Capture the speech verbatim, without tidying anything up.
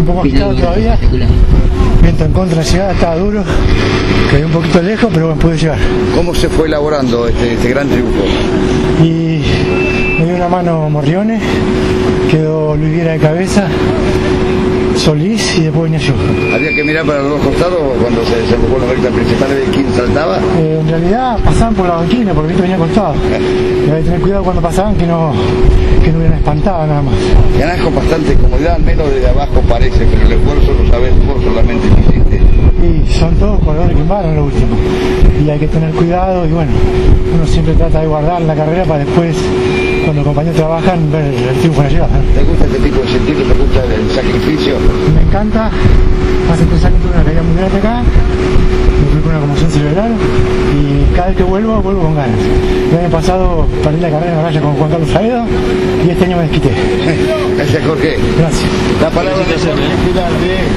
poco agitado todavía. Viento en contra, la llegada estaba duro, quedé un poquito lejos, pero bueno, pude llegar. ¿Cómo se fue elaborando este, este gran triunfo? Y me dio una mano Morrione, quedó Luis Viera de cabeza, Solís y después venía yo. ¿Había que mirar para los dos costados cuando se desembocó en la recta principal de quién saltaba? Eh, en realidad pasaban por la banquina porque el venía costado. Y hay que tener cuidado cuando pasaban que no, que no hubieran espantado nada más. Ganás con bastante comodidad, al menos desde abajo parece, pero el esfuerzo lo sabes vos solamente que hiciste. Y son todos corredores que embaron lo último. Y hay que tener cuidado y bueno, uno siempre trata de guardar la carrera para después, cuando los compañeros trabajan, ver el triunfo en la llegada. ¿Te gusta este tipo de sentido? ¿Te gusta el sacrificio? Me encanta. Hace tres años tuve una caída muy grande acá, me fui con una conmoción cerebral y cada vez que vuelvo, vuelvo con ganas. El año pasado perdí la carrera en la raya con Juan Carlos Saedo y este año me desquité. Gracias, Jorge. Gracias. La palabra de